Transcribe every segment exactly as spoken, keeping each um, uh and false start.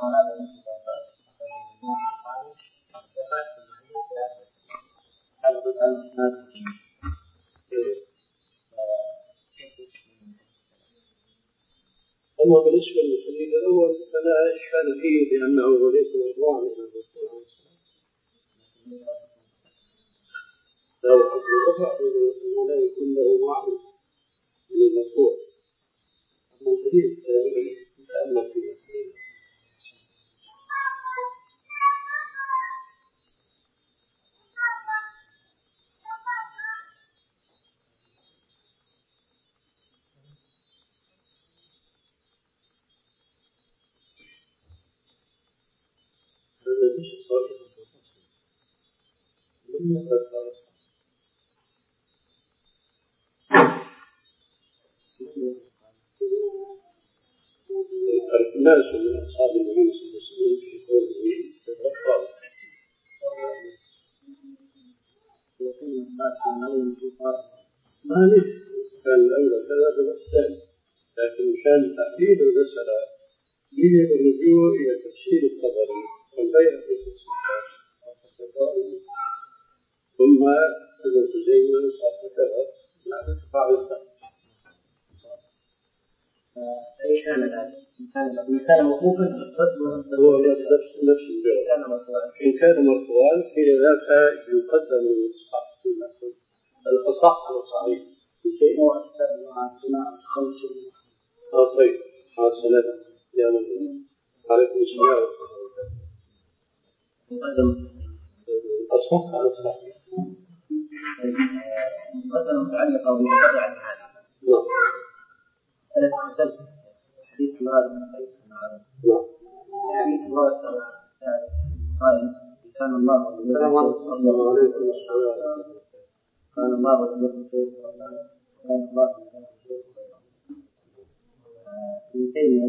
أما بالنسبة للحديث الأول فلا إشكال فيه لأنه وليس مرفوعا إلى الرسول عليه الصلاة والسلام. لو حكم الرفع فإنه لا يكون له معنى من المرفوع. أما الحديث يتأمل فيه. الناس من أصحاب النبي صلى الله عليه وسلم في قوله تتوقع ما ليش كان الأولى كذا بالأحسان، لكن كان تحديد المسألة يجب الرجوع إلى تفسير الطبري والبيع في الصفات ثم ابن خزيمة صاحب كذا بعد بعض الثاني. أي كان هذا؟ إن كان موقوفا هو نفس نفس الجواب. إن كان مرفوعا حين ذاك يقدم الصح الأصح على الصحيح. شيء هو أكثر مع سماع خمس. آه طيب حاصلة يا نبي عليكم السلام. مقدم الأصح على الصحيح. مقدم متعلقة بمتابعة الحديث. نعم. حديث مراد نعم. حديث مراد قال كان الله السلام عليكم السلام. كان الله ولم كان الله في تيمية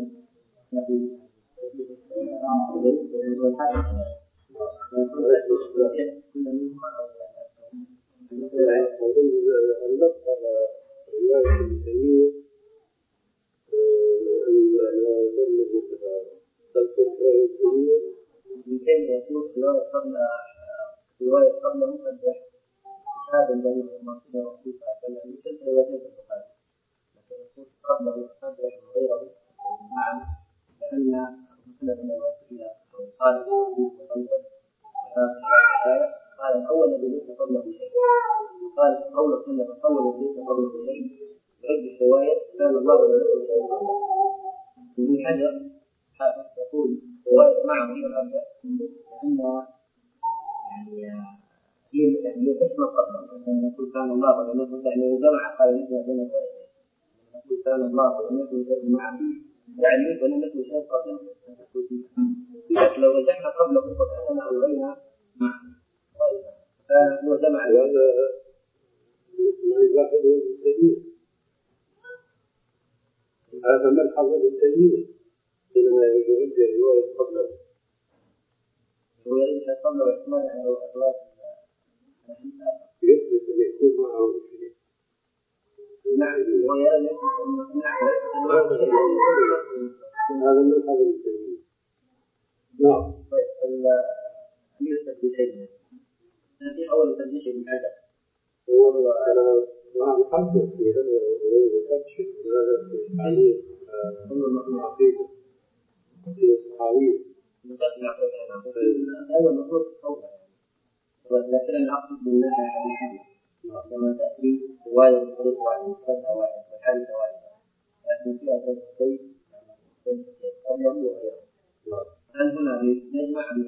يمكن يكون رواية قبل رواية قبل مقدح هذا الذي المنصوب والرسول على مثل رواية البخاري، لكن يكون قبل مقدح غيره نعم لأن مثل من الوسيلة قال الحديث الأول قال الأول الذي ليس قبله شيء قال قول سنة الأول الذي ليس قبله شيء يرد الرواية كان الله ولا يكون شيء قبله. ومن حجر يقول رواية معه في الأرض لأن يعني هي تشمل قبله لأن يقول كان الله ولم يكن يعني جمع قال نجمع بين الروايتين يقول كان الله ولم يكن شيء معه يعني ولم يكن شيء قبله لكن لو رجعنا قبله فكأننا ألغينا معه فهو جمع هذا ما يلاحظه بالتجميل. هذا ملحظ بالتجميل حينما يرد الرواية قبله. ويرد قبله إحمال على الأخلاق يثبت أن يكون معه شيء. نعم ويرد هذا ملحظ بالتجميل. نعم. يثبت بشيء. في أول تدريس بالعدد. هو أنا مع الحدث في هذا الفتش هذا في الحديث هو العقيدة في الصحاوية. هذا المفروض الصوت. ولكن العقد من ناحية الحديث. لما تأتي رواية بطريق واحد مختلفة واحد وحادثة واحدة. لكن فيها ثلاث شيء قبله وغيره. هل هنا نجمع من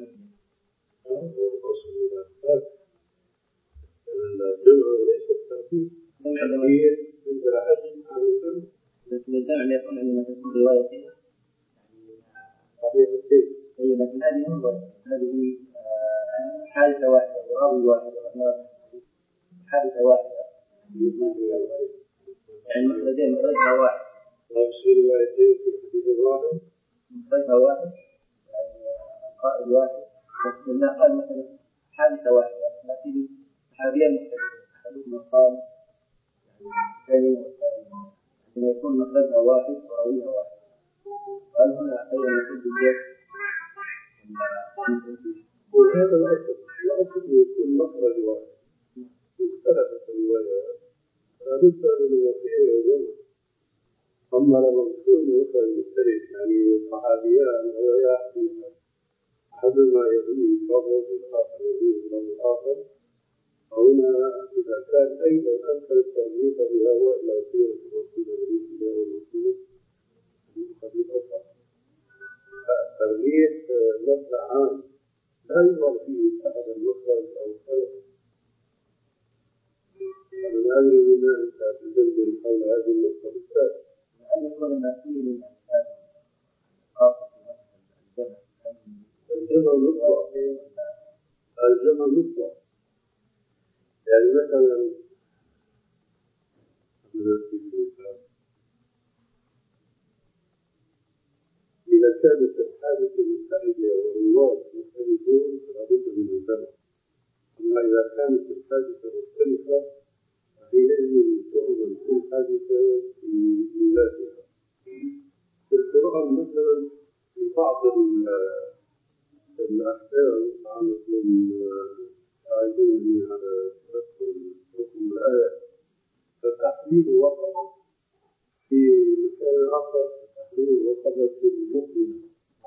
الجمع وليس الترتيب. الترتيب من العدل عن الجمع. لكن الجمع يكون عندما تكون روايتين صحيح الشيء. لكن هذه هو هذه حادثة واحدة وراوي واحد حادثة واحدة يعني مخرجين مخرجها واحد. في روايتين في حديث واحد مخرجها واحد يعني قائد واحد بس لا قال مثلا حادثة واحدة لكن حاليا مختلفة أحدهما قال يعني والثاني لما يكون مخرجها واحد وراويها واحد. قال هنا أيضا يكون بالجيش أحدهما يرويه الأول والآخر يرويه الآخر. هنا إذا كان أيضا أنت الترغيب بها وإلى سيرة الرسول عليه والرسول قد يقطع الترغيب لفظ عام لا يظهر فيه أحد المخرج أو خلق. أنا لا أدري بما أنت تدلل حول هذه النقطة بالذات. لأن يكون المسؤول للإنسان خاصة الجمع مطلق. الجمع مطلق يعني مثلا إذا كانت الحادثة متحدة والرواد مختلفون فلا بد من الجمع. أما إذا كانت الحادثة مختلفة فحينئذ تعمل كل حادثة في ذاتها. في القرآن مثلا في بعض الأحكام عنكم عايزوني على حكم الآية فتحليل وقع في مثال آخر تحليل وقع في المؤمن.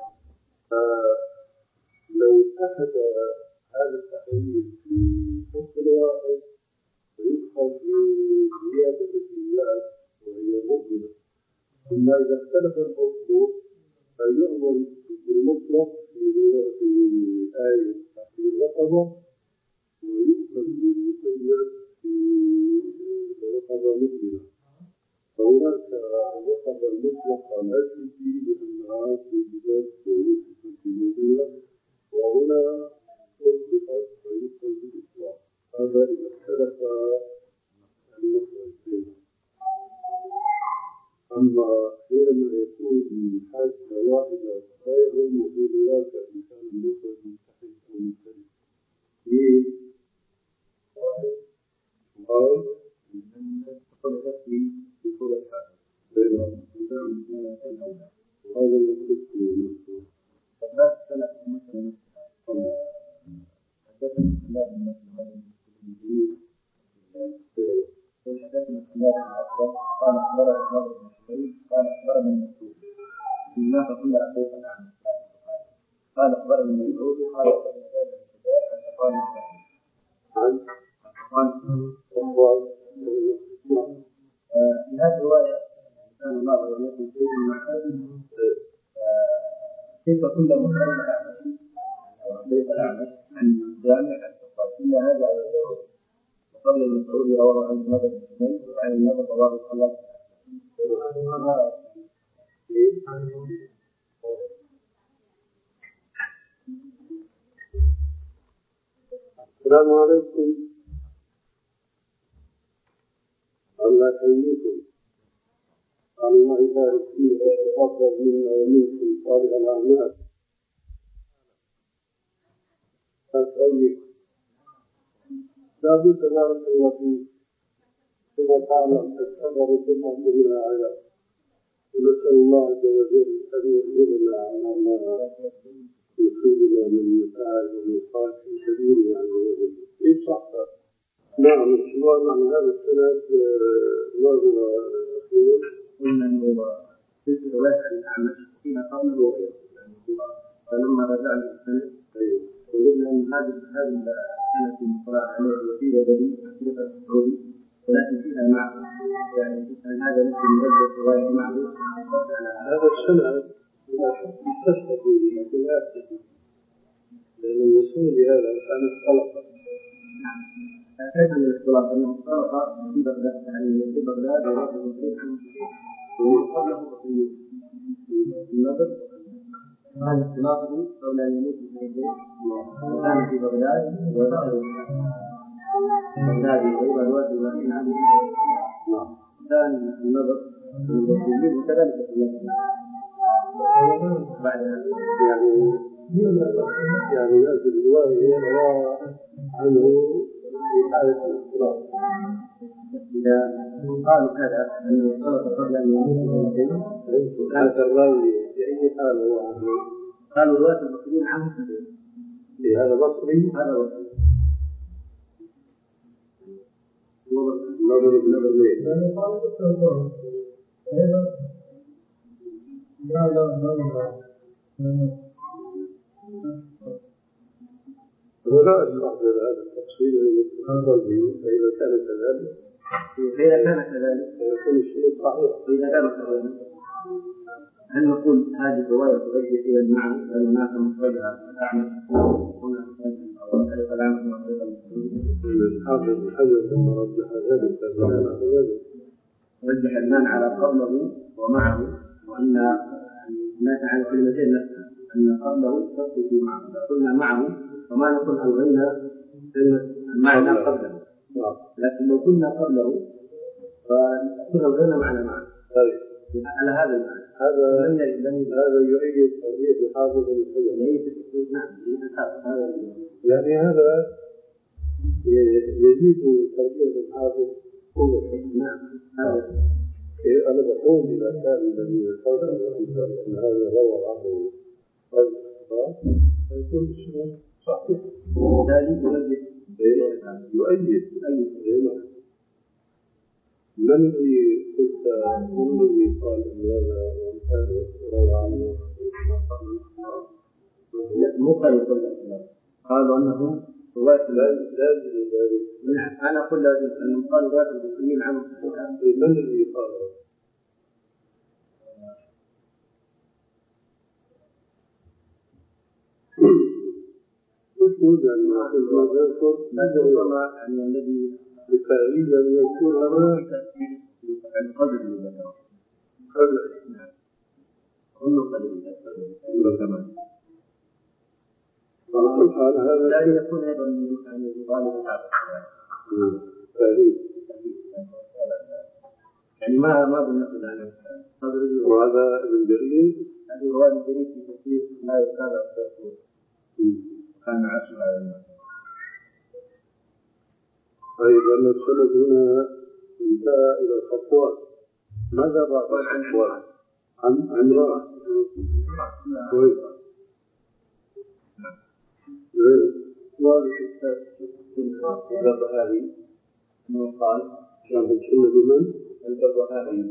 فلو اتحد هذا التحليل في حكم واحد فيدخل في زيادة الزيادة وهي مؤمنة. ثم إذا اختلف الحكم فيعمل بالمطلق في آية تحليل رقبة ويؤخذ بالمقيد في رقبة مؤمنة. فهناك رقبة المطلقة لا تجي لأنها توجدت ووصفت بمؤمنة وهنا أطلقت فيؤخذ بالإطلاق. هذا إذا اختلف المخرج. أما حينما يكون من حاجة واحدة لا يهم في ذلك إن كان المخرج متحد أو مختلف. ليه؟ واحد من تقول في دخول الحاجة. وهذا المخرج نفسه. فلا تسأل مثلا حدثنا الله من المسلمين حدثنا الله الأكبر قال أخبرنا النضر بن شبيب قال أخبرنا المسعود بسم الله فكل أخوك عن قال أخبرنا المسعود قال أخبرنا جابر بن شباب عن أخبار المسلمين عن أخبار في هذه الرواية كان الله يقول في المحل كيف كل مخرج الأعمش أو كيف الأعمش عن الجامع إن هذا على الجواب وقبل المسعود رواه عن النضر بن شبيب وعن النضر رواه صلى الله عليه وسلم. السلام عليكم. الله يحييكم. الله يبارك فيك ويتقبل منا ومنكم صالح الأعمال. أسألك لا بد بارك الله فيك كما تعلم الصبر جمعة من الآيات ونسأل الله عز وجل أن يغفرنا على ما يصيبنا من متاعب ومصائب في سبيله عز وجل. إن صح نعم السؤال عن هذا السند ما هو أخيرا؟ قلنا أنه في رواية عن الأعمش فيما قبله وغيره فلما رجعنا السند وجدنا أن هذه هذه السنة المقرأة عليه وفيها دليل تحقيق السعودي ولكن فيها معه يعني هذا مثل مجد رواية معه هذا السند لا شك استشهد به لكن لا أكتب لأن المسؤول هذا كان اختلط. نعم كيف من الاختلاط أنه اختلط في بغداد يعني في بغداد ورجل مصريح ومن قبله بقية النظر هذا اختلاطه قبل أن يموت بسنتين وكان في بغداد وذهب بغداد وغير الوقت الذين عنه كان النظر المسلمين وكذلك في المسلمين بعد يعني يعني هذه الرواية روى عنه في حالة الاختلاط. إذا قالوا كذا أنه اختلط قبل أن يموت بسنتين هذا الراوي في أي حال هو عنه؟ قالوا رواة المسلمين عنه في هذا مصري هذا مصري نظر بنظر ليه؟ لا لا لا ولا أشرح هذا التفصيل فإذا كان كذلك فإذا كان كذلك يكون الشيء صحيح. إذا كان كذلك هل نقول هذه الرواية تؤدي إلى المعنى أن هناك مخرجها أعمى هنا طريق العمل وطريق الحافظ بن حجر لما رجح ذلك رجح المعنى على قبله ومعه، وأن ما تعالى كلمتين نفسها أن قبله تثبت معه، قلنا معه وما نكون ألغينا كلمة المعنى قبله، لكن لو كنا قبله فنكون ألغينا معنى معه على هذا المعنى. هذا هذا يؤيد تربية الحافظ بن حجر. نعم هذا يعني هذا يزيد تربية الحافظ قوة. نعم هذا أنا بقول إذا كان الذي يقول أن هذا روى عنه فيكون الشيء صحيح. وذلك يؤيد يؤيد من الذي قلت من الذي قال أن هذا ومثال روى عنه؟ مو قالوا قالوا أنه رواية لازم ذلك. نعم أنا أقول لازم أنهم قالوا رواية المسلمين عنه. من الذي قال؟ مشهود أن ما يذكر ما يعني الذي بالتأويل أن يكون هذا القدر المذكر قدر كل قدر المذكر كمان. فعلى حال هذا لا يكون أيضا يعني غالب العقل تأويل يعني ما ما بنقل عنه قدر. وهذا ابن جرير هذه رواية جرير في تفسير لا يكاد أكثر كان عشر على طيب أن السند هنا انتهى إلى صفوان. ماذا بعد صفوان؟ عن عمران. كويس. وهذا البرهاني أنه قال كان السند من؟ البرهاني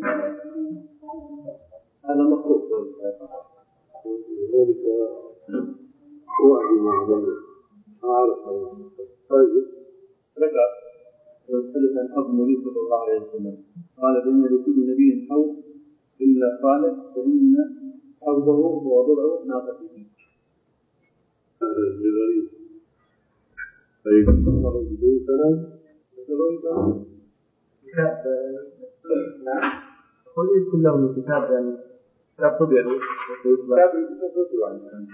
هذا مخلوق ذلك هو أعلم أعرف. طيب رجع وثلث عن حوض النبي صلى الله عليه وسلم قال بأن لكل نبي حوض إلا قال فإن حوضه هو ضلع ناقته. هذا الجبريل. طيب الله بدون سلام كتاب نعم قل كله من كتاب يعني كتاب طبيعي كتاب يتفضل عنه.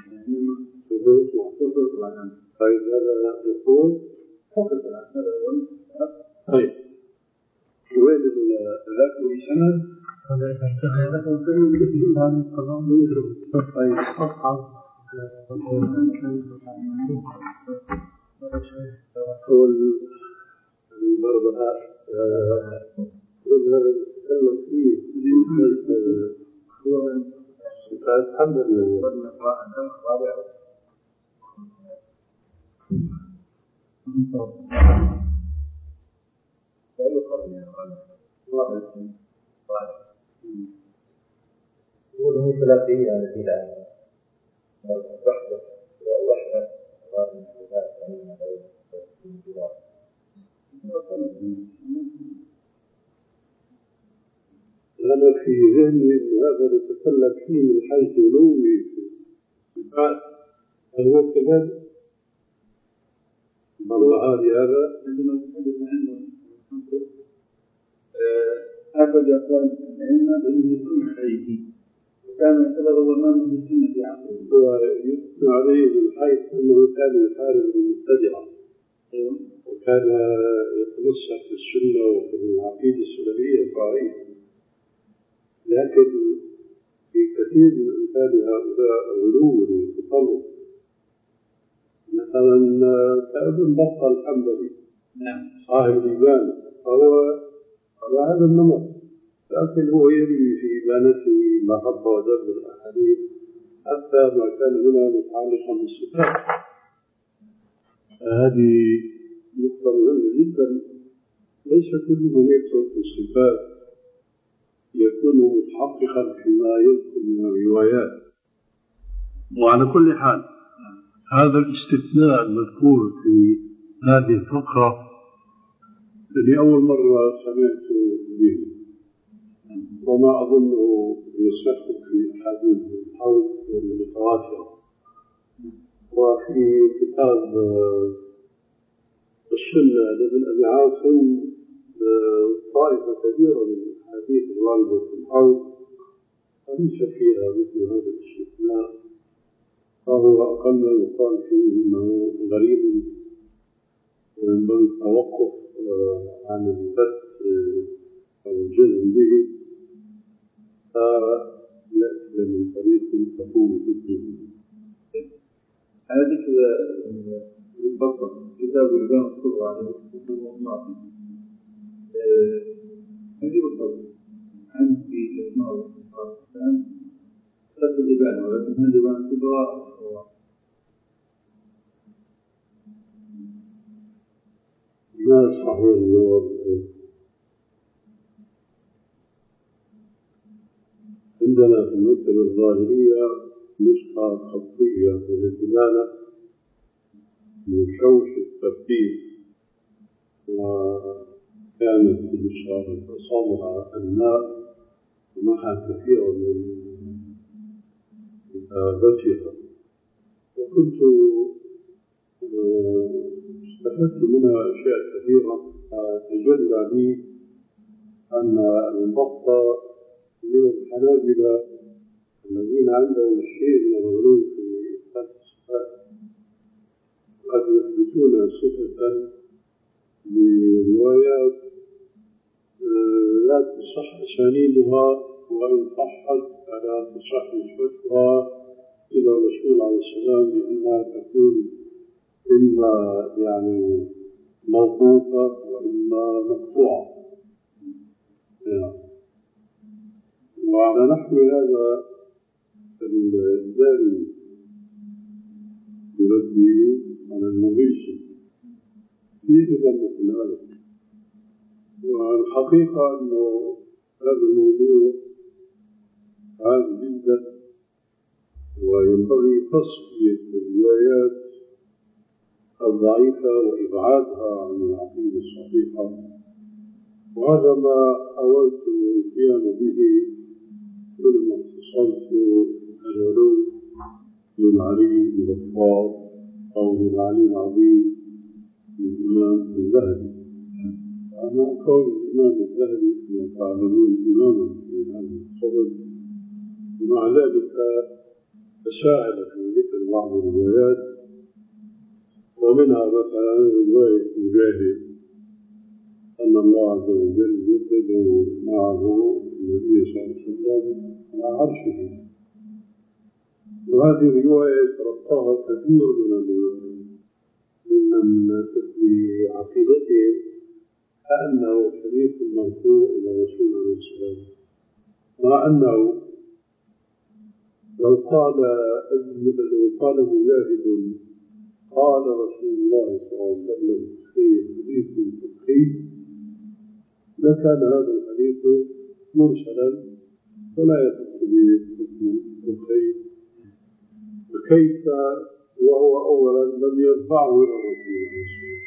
طيب هذا يقول طيب وين ذاك السند؟ هذا كله الإنسان قضاء يدرك. طيب قول البربهاء قول هذا يتكلم فيه هو من الحمد لله. وله ثلاثية إلى الوحدة والوحدة أنا في ذهني أن هذا نتكلم فيه من حيث نومي في البعث. هل هو كذلك؟ البربهاري هذا عندما نتحدث عنه أخذ أقوال العلم بأنه يكون عليه وكان يعتبر هو إمام في السنة في عصره ويثنى عليه من حيث أنه كان يحارب المبتدعة وكان يتمسك بالسنة وفي العقيدة السلفية الصحيحة، لكن في كثير من أمثال هؤلاء غلو وتطرف. مثلا كابن بطة الحنبلي صاحب الإبانة فهو على هذا النمط، لكن هو يروي في إبانته محبة ودرب الأحاديث حتى ما كان هنا متعلقا بالصفات. هذه نقطة مهمة جدا. ليس كل من يكتب الصفات يكون متحققا فيما يذكر من الروايات. وعلى كل حال هذا الاستثناء المذكور في هذه الفقرة لأول مرة سمعت به، وما أظنه يصح في أحاديث الحوض المتواترة. وفي كتاب السنة لابن أبي عاصم طائفة كبيرة من الأحاديث الواردة في الحوض ليس فيها مثل هذا الاستثناء، فهو أقل ما يقال فيه أنه غريب وينبغي التوقف عن البث أو الجزم به، فيأتي من طريق تقوم بالجزم. هذه البطل كتاب الإمام الصغرى على الصغرى الماضي هذه البطل عن في الإسماء والصفات الآن ثلاثة الإبانة، ولكن هذه الإبانة الصغرى لا صحيح الجواب. عندنا في المكتبة الظاهرية نسخة خطية من الدلالة مشوش الترتيب، وكانت الإشارة تصورها الماء ومعها كثير من كتابتها، وكنت استفدت منها أشياء كثيرة. تجلى لي أن البطة من الحنابلة الذين عندهم الشيء من الغلو في إثبات الصفات قد يثبتون صفة لروايات لا تصح أسانيدها، وإن صحت فلا تصح نسبتها إلى الرسول عليه السلام، لأنها تكون إما يعني موقوفة وإما مقطوعة. وعلى نحو هذا الجاري برده على المغيث فيه مثل هذا. والحقيقة أنه هذا الموضوع عام جدا، وينبغي تصفية الروايات الضعيفة وإبعادها عن العقيدة الصحيحة، وهذا ما حاولت القيام به كلما اتصلت العلو للعلي الغفار أو للعلي العظيم للإمام الذهبي. أنا أقول الإمام الذهبي كما تعلمون إماما في هذا الصدد، ومع ذلك تساهل في ذكر بعض الروايات، ومنها مثلا رواية مجاهد أن الله عز وجل يبدأ معه النبي صلى الله عليه وسلم على عرشه، وهذه الرواية تلقاها كثير من من في عقيدتهم كأنه حديث مرفوع إلى الرسول عليه السلام، مع أنه لو قال لو قال مجاهد قال رسول الله صلى الله عليه وسلم في حديث فقهي لكان هذا الحديث مرسلا ولا يثبت به حكم فقهي، فكيف وهو أولا لم يرفعه إلى الرسول عليه السلام،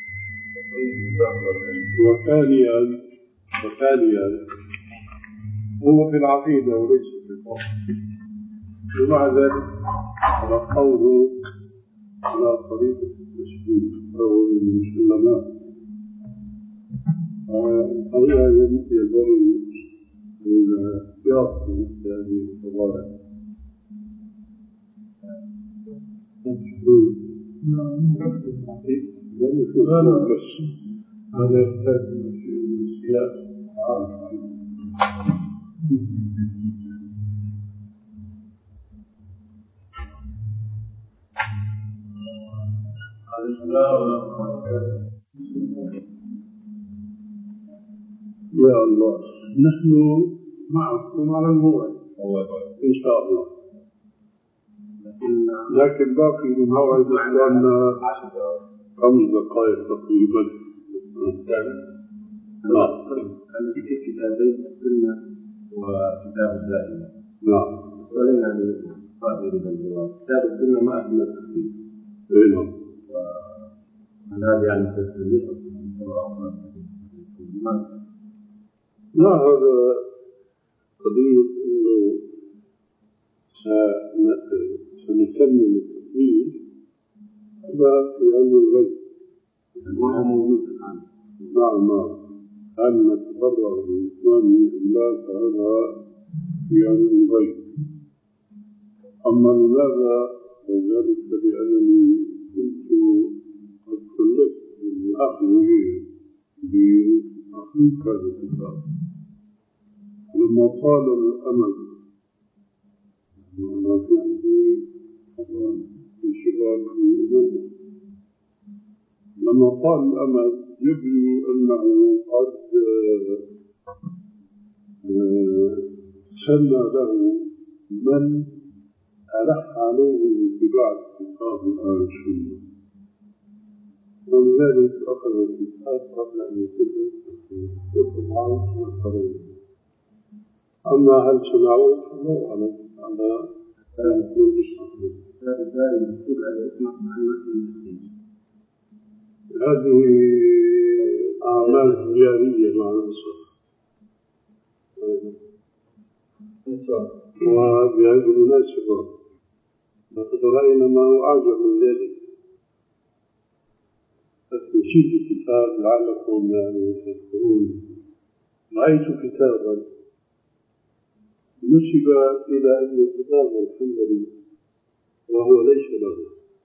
وثانيا وثانيا هو في العقيدة وليس في الفقه، ومع ذلك تلقوه على طريقة التشبيه أو المسلمات. الحقيقة ينبغي الاحتياط في مثل هذه القضايا. لم يكن هذا بس، هذا يحتاج إلى السياسة. يا الله نحن معكم على الموعد إن شاء الله، لكن باقي الموعد عندنا خمس دقائق تقريبا. نعم. كان في كتابين السنة وكتاب الزائدة. نعم. ولينا من قابل الجواب. كتاب السنة ما أهمل التخفيف نعم. وهل هذا يعني تسليم لا، هذا قضية إنه سنكمل التطبيق هذا في علم الغيب، ما هو موجود الآن. نعم نعم، هل نتبرع بالإسلام أم لا فهذا في علم الغيب. أما لماذا؟ ذلك لأنني كنت قد كلفت بالأخذ بتحقيق هذا الكتاب لما طال الأمل، وأنا في عندي طبعا انشغال في أمور، لما طال الأمل يبدو أنه قد سن له من ألح عليه باتباع الكتاب الآن السنة، ولذلك أخذ الكتاب قبل أن يكون يطبعه ويقرأه. أما هل سمعوه فلا أعلم، على ذلك المستقبل. هذه أعمال جارية مع الأسف، وبهذه المناسبة لقد رأينا ما هو أعجب من ذلك. نشيد الكتاب لعلكم يعني تذكرون، رأيت كتابا نسب إلى أن الكتاب الحنبلي وهو ليس له،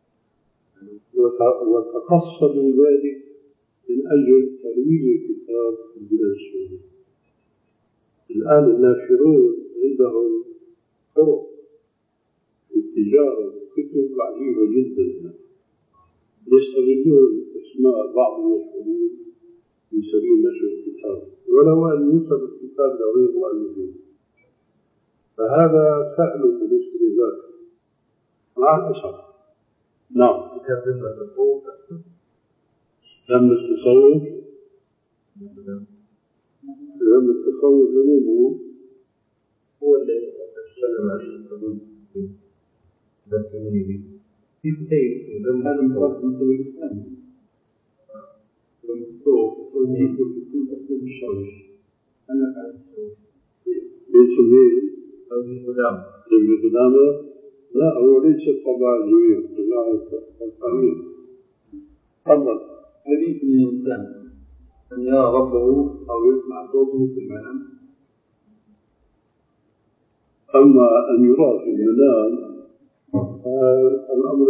وتقصدوا ذلك من أجل ترويج الكتاب في البلاد السورية. الآن الناشرون عندهم طرق في التجارة كتب عجيبة جدا، يستغلون اسماء بعض المشهورين في سبيل نشر الكتاب ولو أن ينسب الكتاب لغير مؤلفين، فهذا فعل بالنسبة لذلك مع الأسف. نعم. كتاب ذم التصوف ذم التصوف ذم التصوف منه هو الذي يتكلم عن الحدود في في كيف ذم هذا المراد من سبيل الإسلام والتصوف والنيل والكتب أسلم الشرش. أنا فعل التصوف ليس ليه ابن قدامة ابن قدامة لا، هو ليس الطبع الجوية طبع التقرير. تفضل. حديث من الإنسان أن يرى ربه أو يسمع صوته في المنام. أما أن يرى في المنام الأمر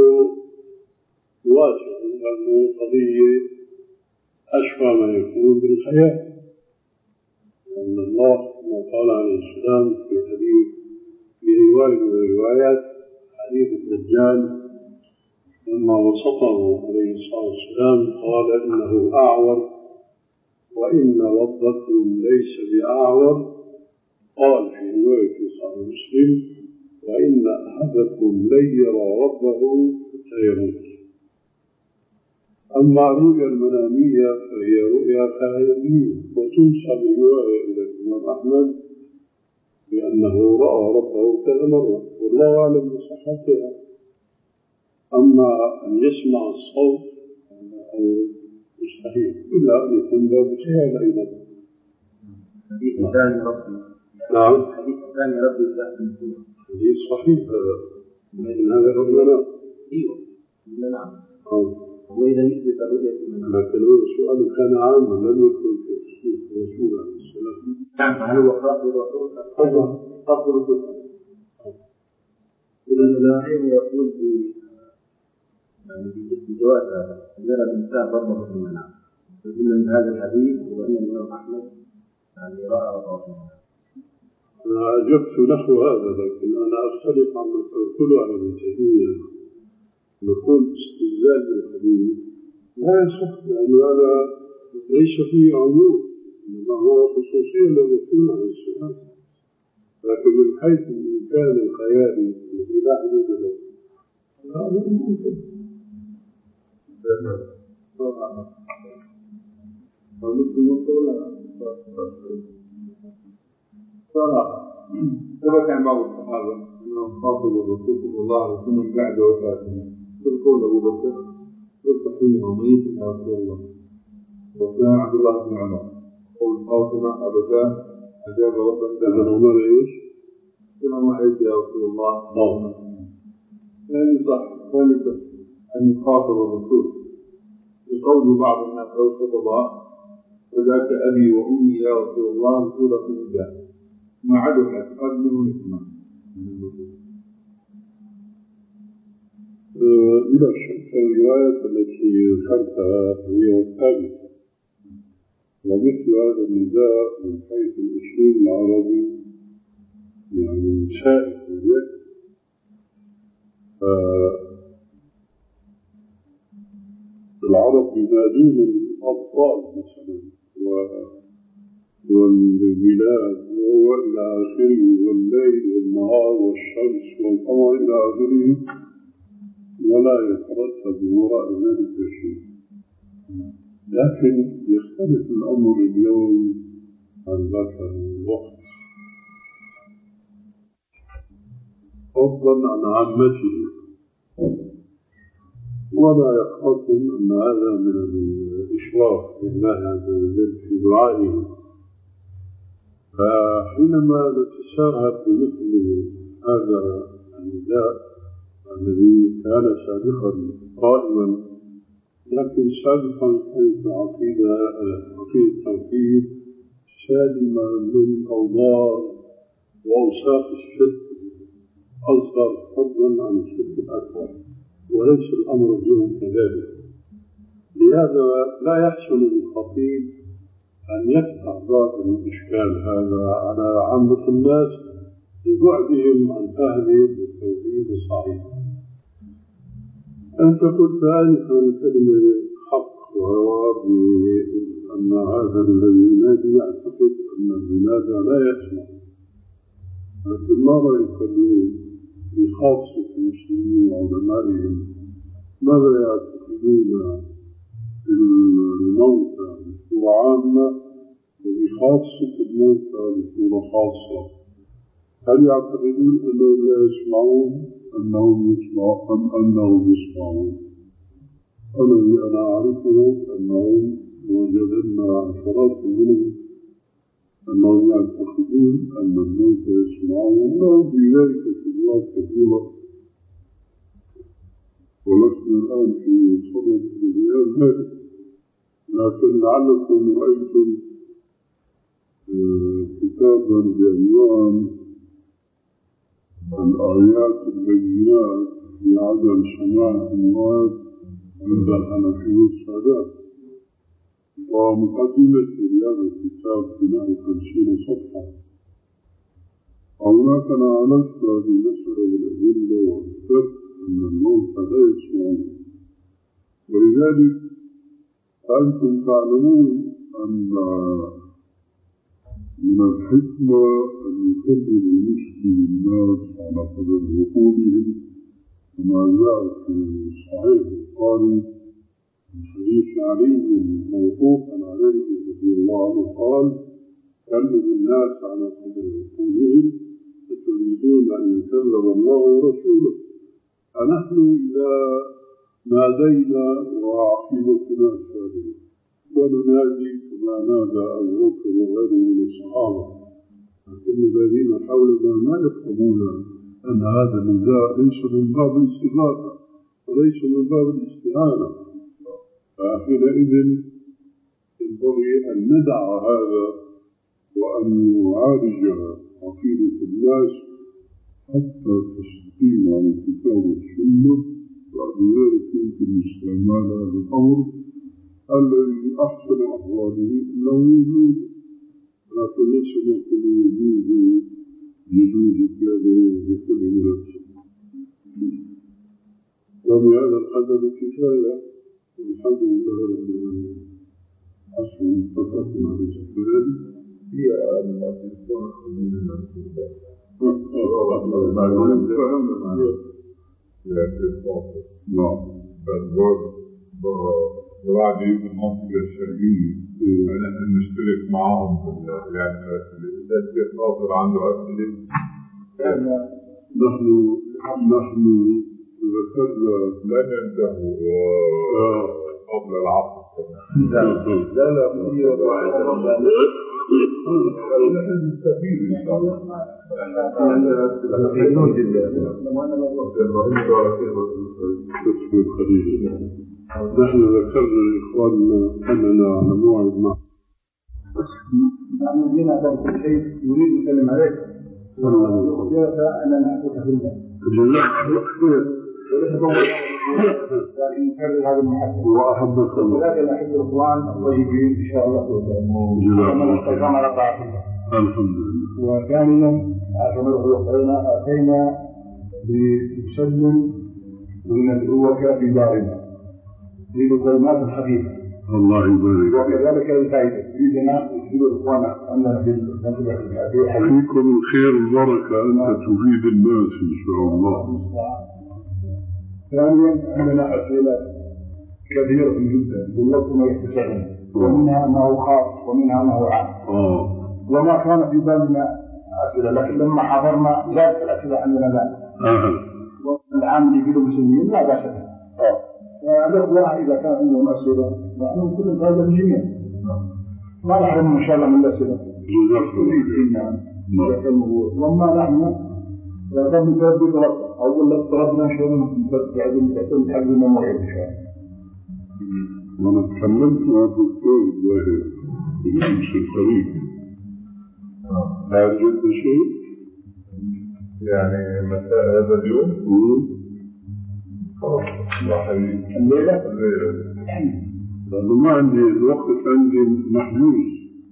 واسع، لأنه قضية أشبه ما يكون بالخيال، لأن الله كما قال عليه السلام في حديث في رواية من الروايات حديث الدجال لما وصفه عليه الصلاة والسلام قال إنه أعور وإن ربكم ليس بأعور، قال في رواية في صحيح مسلم وإن أحدكم لن يرى ربه حتى يموت. أما الرؤيا المنامية فهي رؤيا خيالية وتنسب رواية إلى الإمام أحمد بأنه رأى ربه كذا مرة والله أعلم بصحتها. أما أن يسمع الصوت أو مستحيل إلا أن يكون باب خيال أيضا. حديث ثاني ربي. نعم. حديث ثاني ربي ثاني. حديث صحيح هذا. من هذا المنام. أيوه. المنام. أو. وإذا يثبت الرؤية في المنام. لكن هو السؤال كان عاما لم يكن في أسلوب الرسول عليه السلام. نعم. هل هو خاص بالرسول؟ طبعا. خاص بالرسول. إذا الإلهي يقول في يعني في جواز هذا يرى الإنسان ربه في المنام. فإن من هذا الحديث وأن الإمام أحمد يعني رأى ربه في المنام. أنا أجبت نحو هذا، لكن أنا أختلف عما قلت على ابن تيمية. نقول استدلال بالحديث لا يصح، لأن هذا ليس فيه عموم، إنما هو خصوصية للرسول عليه السلام. لكن من حيث الإمكان الخيالي الذي لا حدود له هذا ممكن. ومثل نقول صراحة ثبت عن بعض الصحابة أنهم خاطبوا الرسول صلى الله عليه وسلم بعد وفاته يقول أبو بكر يصحي وميت يا رسول الله. وكان عبد الله بن عمر قول فاطمة أبدا أجاب ربك ابن عمر إيش؟ كما وحيد يا رسول الله. الله ثاني صح ثالثا أن يخاطب الرسول بقول بعض الناس أو خطباء وذاك أبي وأمي يا رسول الله سورة النساء ما عدت أقدم نسمع. بلا شك الرواية التي ذكرتها هي الثالثة، ومثل هذا النداء من حيث الأسلوب العربي يعني شائع. العرب ينادون الأبطال مثلا والبلاد وإلى آخره والليل والنهار والشمس والقمر إلى آخره، ولا يترتب وراء ذلك شيء. لكن يختلف الأمر اليوم عن ذاك الوقت، فضلا عن عامته، ولا يخفضهم أن هذا من الإشراف لله عز وجل في دعائه. فحينما نتساهل بمثل هذا النداء الذي كان سابقا قائما، لكن سابقا حيث عقيدة عقيدة التوحيد سالمة من أوضار وأوساخ الشرك أصغر فضلا عن الشرك الأكبر، وليس الأمر اليوم كذلك. لهذا لا يحسن للخطيب أن يفتح باب الإشكال هذا على عامة الناس لبعدهم عن أهل التوحيد الصحيح. أنت قلت آنفا كلمة حق، وهو أن هذا الذي ينادي يعتقد أن المنادى لا يسمع، لكن ماذا يقولون بخاصة المسلمين وعلمائهم؟ ماذا يعتقدون بالموتى بصورة عامة وبخاصة الموتى بصورة خاصة؟ هل يعتقدون أنهم لا يسمعون أنهم يسمعون أم أنهم يسمعون؟ الذي أنا أعرفه أنهم وجدنا عشرات منهم أنهم يعتقدون أن الموت يسمعون، لهم في ذلك تجربات كثيرة، ولسنا الآن في صدد بيان ذلك. لكن لعلكم رأيتم كتابا بعنوان الآيات البينات في عدم سماع الأموات عند الحنفية السادات، ومقدمة هذا الكتاب بنحو خمسين صفحة. هناك أنا عالجت هذه المسألة بالأدلة وأثبت أن الموت لا يسمعون، ولذلك أنتم تعلمون أن من الحكمة أن يكلم المسلم الناس على قدر عقولهم، كما جاء في صحيح البخاري من حديث علي موقوفا عليه رضي الله عنه قال: كلموا الناس على قدر عقولهم فتريدون أن يكلم الله ورسوله. فنحن إذا نادينا وعقيدتنا سالمة وننادي كما نادى أبو بكر وغيره من الصحابة، لكن الذين حولنا ما يفهمون أن هذا النداء ليس من باب الاستغاثة وليس من باب الاستعانة. فحينئذ ينبغي أن ندع هذا وأن نعالج عقيدة الناس حتى تستقيم على الكتاب والسنة، بعد ذلك يمكن استعمال هذا الأمر الذي أحسن أحواله أنه يجوز، لكن ليس نقول يجوز يجوز كذا بكل مناسبة. وبهذا القدر كفاية، والحمد لله رب العالمين. حسن اتفقنا على الكلام هي الأسئلة من المسؤولين. نعم. الوعد بالمنطقة الشرقية ونحن نشترك معهم في الأسئلة. إذا الشيخ ناصر عنده أسئلة نحن نحن لن ينتهوا قبل العصر. لا لا لا هي نحن نستفيد إن شاء الله. نحن ذكرنا لإخواننا أننا على موعد معه. نحن جينا على كل شيء نريد نسلم عليك. أنا نحبك في الله. لكن نكرر هذا المحبة وأحبك الله. ولكن أحب الإخوان الطيبين إن شاء الله. الحمد لله. وثانيا أتينا أتينا بمسلم وندعوك في دارنا للكلمات الخفيفة. الله يبارك. وكذلك الفائدة يريدنا يفيد الإخوان أننا في المنطقة فيكم الخير والبركة أنت تفيد الناس إن شاء الله. ثانيا عندنا أسئلة كثيرة جدا والوقت ما يحتسبنا ومنها ما هو خاص ومنها ما هو عام. آه. وما كان في بالنا أسئلة لكن لما حضرنا زادت الأسئلة عندنا لا. آه. والعام اللي يقولوا مسلمين لا بأس به. فالأخوة إذا كان عندهم أسئلة نحن كل هذا الجميع ما نحرم إن شاء الله من الأسئلة. وما نحن لا نتردد ربنا أول لا تردنا شيئا بعدين تأتون حق المموعين إن شاء الله. وأنا تكلمت مع الدكتور ظاهر مش الخليج. هل جد شيء؟ يعني مساء هذا اليوم؟ خلاص راح الليلة؟ الليلة. لأنه ما عندي الوقت عندي محجوز.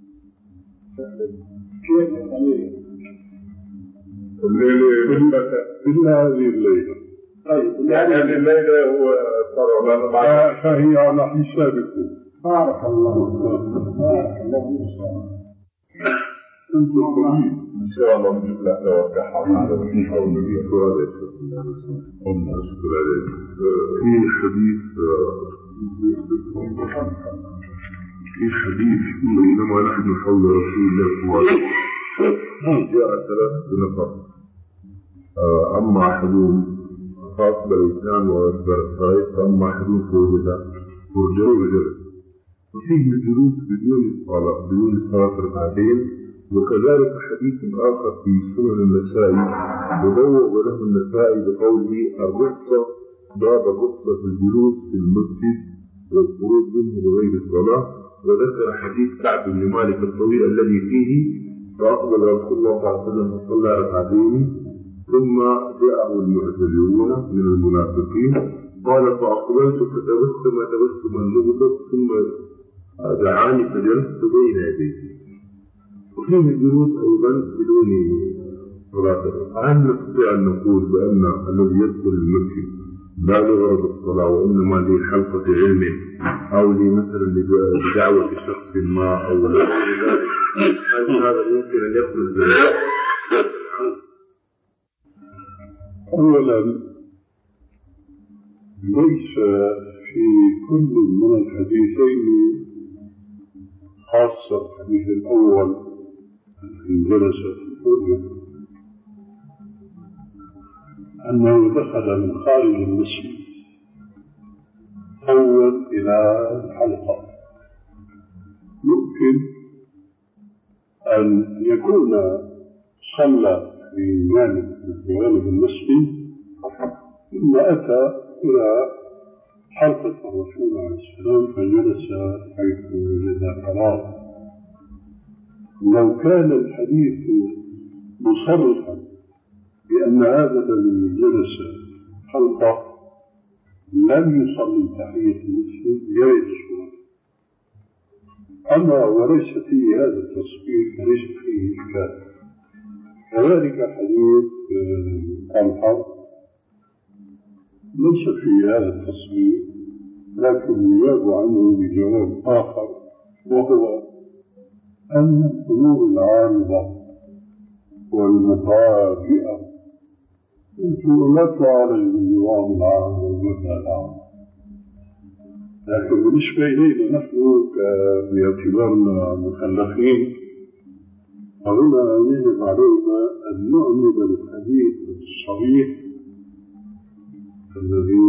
كيف الليلة؟ الليلة إلا هذه الليلة. طيب يعني هذه الليلة هو صار لنا بعد. فهي على حسابكم. بارك الله. بارك الله. أنتم إن شاء الله نجيب لك توقعها على الحول سؤال قمنا أشكر عليك. في حديث في حديث بينما نحن حول رسول الله صلى الله عليه وسلم جاء ثلاثة نفر أما أحدهم خاص بالإسلام وأكبر الصغير فأما أحدهم فوجد فرجان وجلس وفيه الجلوس بدون الصلاة بدون الصلاة ركعتين. وكذلك حديث آخر في سنن النسائي يبوأ له النسائي بقوله الرخصة باب الرخصة في الجلوس في المسجد والخروج منه بغير الصلاة. وذكر حديث كعب بن مالك الطويل الذي فيه فأقبل رسول الله صلى الله عليه وسلم فصلى ركعتين ثم جاءه المعتذرون من المنافقين قال فأقبلت فتبسم تبسما لغضب ثم دعاني فجلست بين يديه. وفيه الجلوس أيضا بدون صلاة. هل نستطيع أن نقول بأن الذي يدخل المسجد لا لغرض الصلاة وإنما لحلقة علم أو لمثلا لدعوة شخص ما أو غير ذلك هل هذا يمكن أن يخرج ذلك؟ أولا ليس في كل من الحديثين خاصة الحديث الأول إن جلس في الفرجة أنه دخل من خارج المسجد أول إلى الحلقة. يمكن أن يكون صلى في جانب من جوانب المسجد ثم أتى إلى حلقة الرسول عليه السلام فجلس حيث وجد فراغ. لو كان الحديث مصرحا بأن هذا الذي جلس حلقة لم يصلي تحية المسجد يرد السؤال. أما وليس فيه هذا التصوير فليس فيه إشكال. كذلك حديث طلحة ليس فيه هذا التصوير لكن يجاب عنه بجواب آخر وهو أن الأمور العامة والمفاجئة لا تعالج بالنظام العام والمبنى العام. لكن بالنسبة إلينا نحن باعتبارنا مكلفين فهنا يجب علينا أن نؤمن بالحديث الصحيح الذي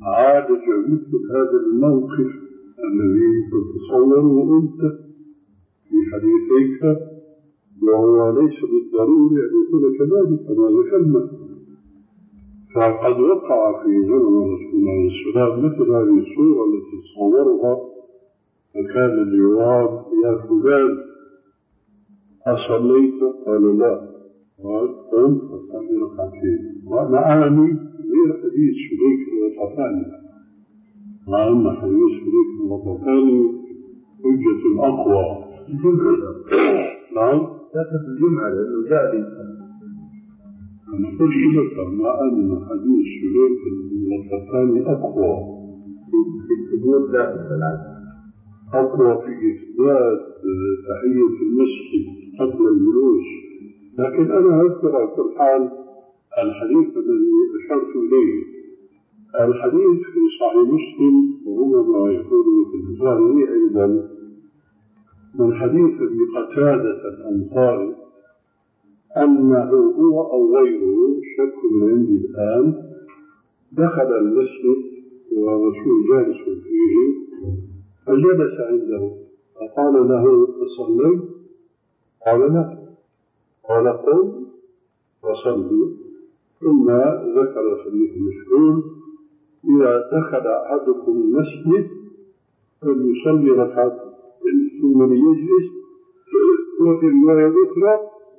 عالج مثل هذا الموقف الذي تتصوره أنت في حديثيك، وهو ليس بالضروري أن يكون كذلك كما ذكرنا. فقد وقع في زمن رسول الله صلى الله عليه وسلم مثل هذه الصورة التي تصورها، فكان الجواب يا فلان أصليت؟ قال لا. قال قم فصلي ركعتين. وأنا أعني غير حديث شريك الغطفاني، مع أن حديث شريك الغطفاني حجة أقوى. نعم لكن في الجمعة لأنه جاء لي أنا قلت لك مع أن حديث شريك الغطفاني أقوى في الثبوت لا في الثلاثة، أقوى في إثبات تحية المسجد قبل الجلوس. لكن أنا أذكر على كل حال الحديث الذي أشرت إليه، الحديث في صحيح مسلم، وهو ما يقول في البخاري أيضا، من حديث ابن قتادة الأنصاري أنه هو أو غيره شك من عندي الآن دخل المسجد والرسول جالس فيه، فجلس عنده فقال له تصليت؟ قال لا. قال قم وصلي. ثم ذكر الحديث المشهور إذا دخل أحدكم المسجد فليصلي ركعتين ثم ليجلس. وفي الرواية الأخرى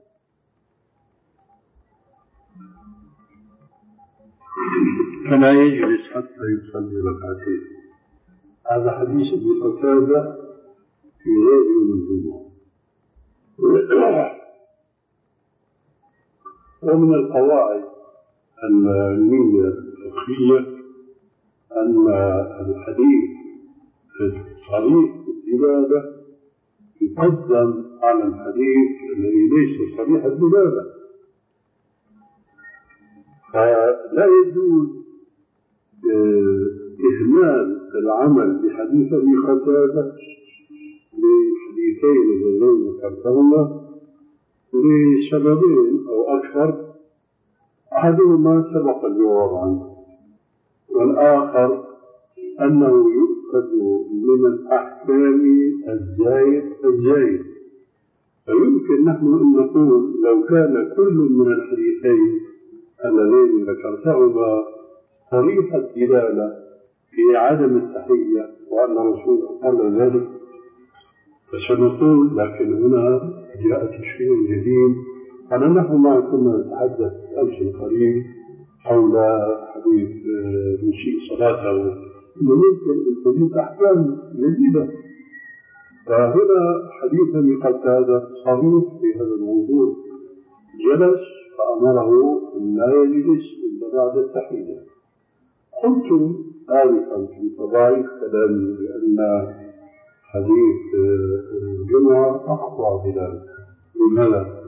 فلا يجلس حتى يصلي ركعتين. هذا حديث ابن قتادة في غير يوم الجمعة. ومن القواعد العلمية الفقهية أن الحديث صريح الدلالة يقدم على الحديث الذي ليس صريح الدلالة، فلا يجوز إهمال العمل بحديث ابن قتادة لحديثين اللذين ذكرتهما لسببين أو أكثر. أحدهما سبق الجواب عنه، والآخر أنه يؤخذ من الأحكام الزايد الزايد، فيمكن نحن أن نقول لو كان كل من الحديثين اللذين ذكرتهما صريح الدلالة في عدم التحية وأن الرسول قال ذلك فسنقول، لكن هنا جاء تشريع جديد. أنا نحن ما كنا نتحدث أمس القريب حول حديث مسيء صلاته، ممكن أن تجد أحكام جديدة، فهنا حديث ابن قتادة صريح في هذا الموضوع. جلس فأمره أن لا يجلس إلا بعد التحية. قلت آلفا في تضاعيف كلامي بأن حديث الجمعة أقوى بذلك. لماذا؟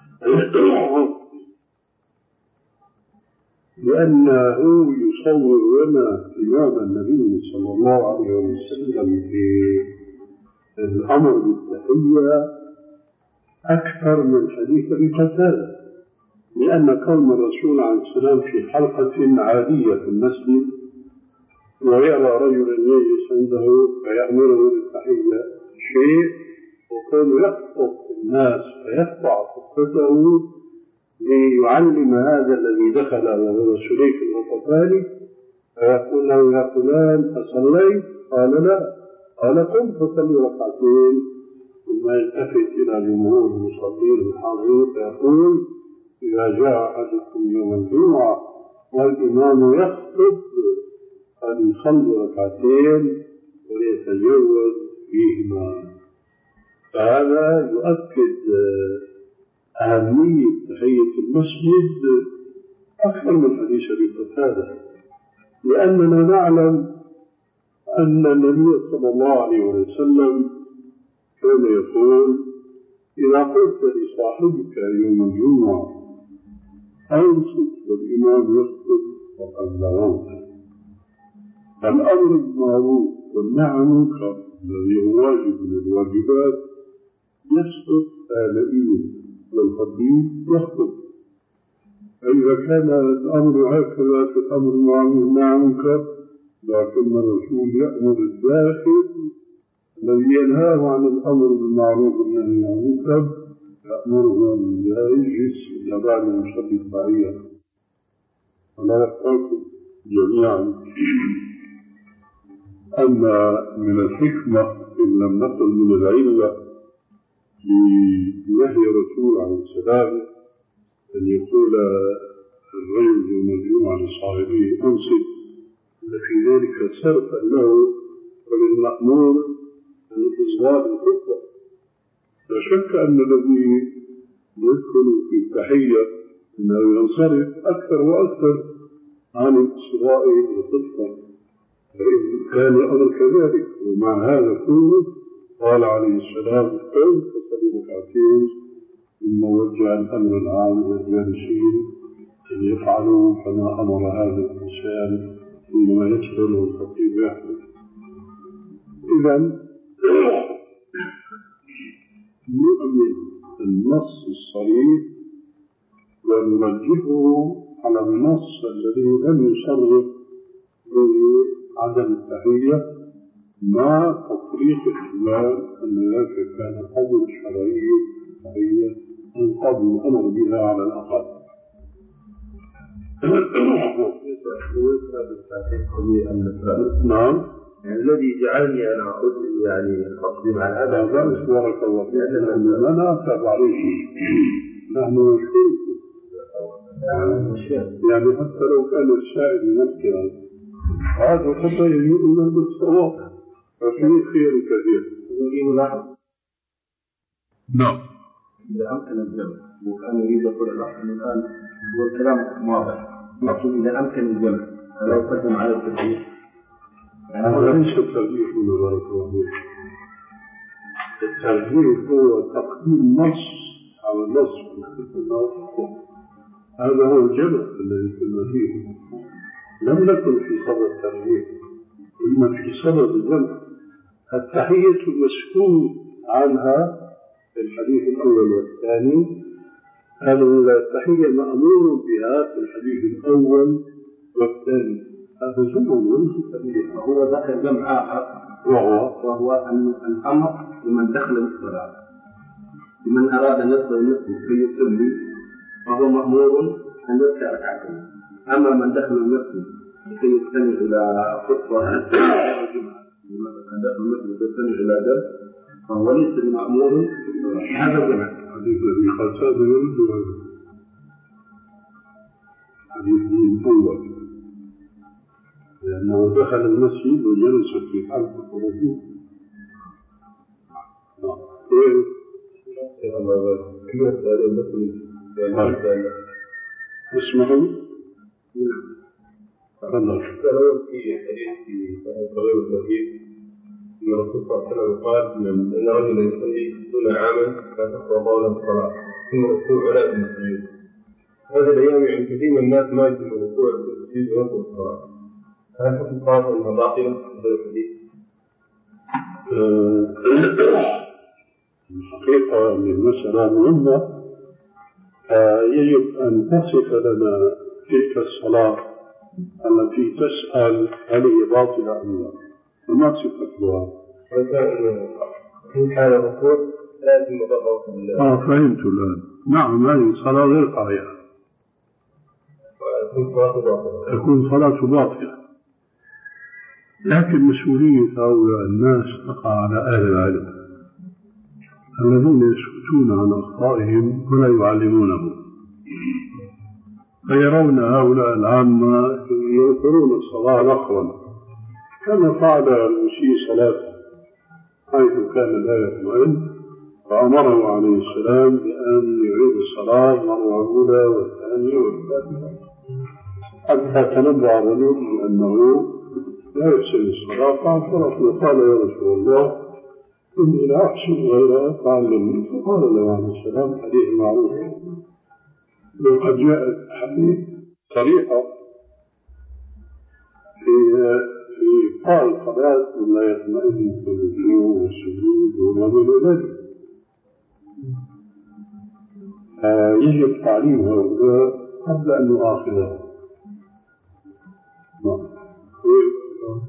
لأنه يصور لنا إمام النبي صلى الله عليه وسلم في الأمر بالتحية أكثر من حديث ابن قتادة، لأن كون الرسول عليه السلام في حلقة عادية في المسجد ويرى رجلا يجلس عنده فيأمره بالتحية شيء، وكان يخطب الناس فيقطع خطبته ليعلم هذا الذي دخل وهو شريك الغطفاني، فيقول له يا فلان أصليت؟ قال لا. قال قم فصلي ركعتين. ثم يلتفت إلى جمهور المصلين الحاضرين فيقول إذا جاء أحدكم يوم الجمعة والإمام يخطب فليصلي ركعتين وليتجوز فيهما. فهذا يؤكد أهمية تحية المسجد أكثر من حديث ابن قتادة، لأننا نعلم أن النبي صلى الله عليه وسلم كان يقول إذا قلت لصاحبك يوم الجمعة أنصت والإمام يخطب فقد لغوت. الأمر بالمعروف والنهي عن المنكر الذي هو واجب من الواجبات يسقط آلئين والخطيب يخطب. فإذا كان الأمر هكذا في الأمر بالمعروف والنهي عن المنكر لكن الرسول يأمر الداخل الذي ينهاه عن الأمر بالمعروف والنهي عن المنكر، يأمره أن لا يجلس إلا بعد أن يصلي التحية. ولا يخافكم جميعا أن من الحكمة إن لم نقل من العلة لنهي الرسول عليه السلام أن يقول الرجل يوم الجمعة لصاحبه أنصت، ففي ذلك صرفا له وللمأمور أن إصغاء الخطبة. لا شك أن الذي يدخل في التحية أنه ينصرف أكثر وأكثر عن إصغاء الخطبة، فإن كان الأمر كذلك. ومع هذا كله قال عليه السلام قم فصلوا ركعتين ثم وجه الأمر العام للجالسين أن يفعلوا كما أمر هذا الإنسان حينما يدخل الخطيب يحدث. إذن نؤمن النص الصريح ونرجحه على النص الذي لم يصرح بعدم التحية مع تطبيق احتمال أن ذلك كان قبل شرعي التحية من قبل الأمر بها على الأقل. نعم. الذي جعلني أن أخذ يعني أقدم على هذا بارك بارك الله فيك، لأننا لا نعتب عليه، نحن نشكركم يعني حتى لو كان الشاعر يذكر هذا حتى يجوز بالصواب ففيه خير كثير. نعم. إذا أمكن الجمع وكان يريد يقول الأحسن الآن هو الكلام واضح، لكن إذا أمكن الجمع لا يقدم على التدريب. هذا ليس الترجيح من بارك الله فيك. الترجيح هو تقديم نص على النص، هذا هو الجمع الذي كنا فيه. لم نكن في صدد الترجيح، إنما في صدد الجمع. التحية مسؤول عنها في الحديث الأول والثاني، التحية مأمور بها في الحديث الأول والثاني. هذا جمع وليس تحية. هو ذكر جمع آخر وهو وهو أن الأمر لمن دخل الصلاة، لمن أراد أن يدخل المسجد كي يصلي فهو مأمور أن يركع ركعتين. أما من دخل المسجد لكي يستمع إلى خطبة من دخل المسجد يستمع إلى درس فهو ليس بمأمور. هذا جمع. حديث الذي قتاد يرد هذا حديث الأول، لأنه دخل المسجد وجلس في حلقة الرسول. نعم. كما سأل المسلم اسمعوا. تفضل. سألون في حديث في صغير الوحيد أن الرسول صلى الله عليه وسلم قال أن رجلا يصلي ستون عاما لا تقرأ طاولة الصلاة ثم ركوع ولا بالسجود. هذه الأيام يعني كثير من الناس ما يتم الركوع بالسجود ونقل الصلاة. هل حكم صلاة أنها باطلة في هذا الحديث؟ الحقيقة أن المسألة مهمة، يجب أن تصف لنا تلك الصلاة التي تسأل هل هي باطلة أم لا، وما صفتها. إن كان الركوع لا يتم ضرره. آه فهمت الآن. نعم، هذه صلاة غير صحيحة، تكون صلاة باطلة. لكن مسؤولية هؤلاء الناس تقع على أهل العلم الذين يسكتون عن أخطائهم ولا يعلمونهم، فيرون هؤلاء العامة ينكرون الصلاة نقرا كما فعل المسيء صلاته، حيث كان لا يطمئن فأمره عليه السلام بأن يعيد الصلاة مرة أولى والثانية والثالثة حتى تنبأ الرجل بأنه لا يحسن الصلاة، فاعترف وقال يا رسول الله إني لا أحسن غيرها فعلمني. فقال له عليه السلام حديث معروف، وقد جاءت حديث صريحة في في قال الصلاة لا يطمئن في الركوع والسجود وما بين ذلك. يجب تعليم هؤلاء قبل أن نؤاخذهم.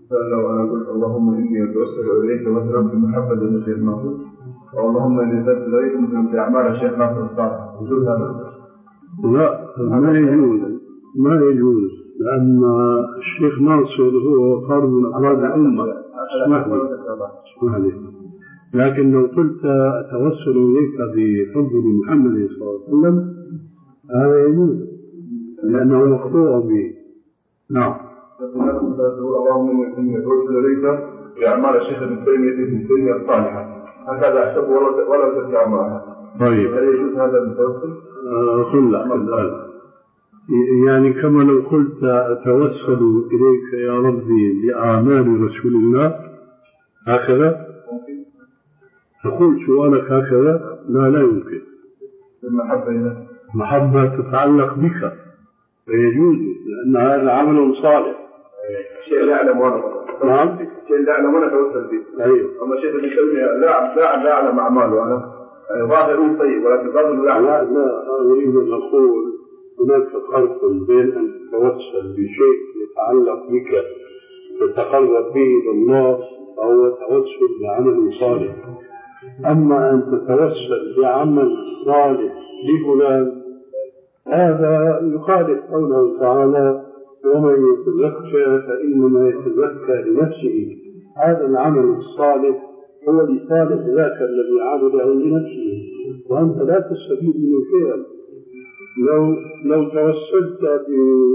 لو أنا قلت اللهم إني أتوسل إليك مثلا بمحبة الشيخ ناصر، أو اللهم إني أتوسل إليك مثلا بأعمال الشيخ ناصر الصالح، وجود هذا؟ لا، ما يجوز، ما يجوز، لأن الشيخ ناصر هو فرد من أفراد الأمة. اسمح لي اسمح لي لكن لو قلت أتوسل إليك بفضل محمد صلى الله عليه وسلم هذا يجوز لأنه مقطوع به. نعم. اللهم إني أتوسل إليك بأعمال الشيخ ابن تيمية ابن تيمية الصالحة، هكذا أحسب ولا ترجع معها. طيب هل يجوز هذا التوسل؟ خلع يعني كما لو قلت أتوسل إليك يا ربي بأعمال رسول الله هكذا تقول سؤالك هكذا؟ لا لا يمكن. المحبة محبة تتعلق بك فيجوز لأن هذا عمل صالح. شيء لا أعلم وأنا نعم شيء لا أعلم وأنا توسل به. أيوه. أما شيء ابن تيمية لا لا لا أعلم أعماله أنا ظاهر طيب ولكن ظاهر لا. لا لا أريد أن أقول هناك فرق بين أن تتوسل بشيء يتعلق بك تتقرب به إلى الله أو توسل بعمل صالح. أما أن تتوسل بعمل صالح لفلان هذا يخالف قوله تعالى ومن يتزكى فإنما يتزكى لنفسه. هذا العمل الصالح هو لصالح ذاك الذي عمله لنفسه وأنت لا تستفيد منه شيئا. لو لو توسلت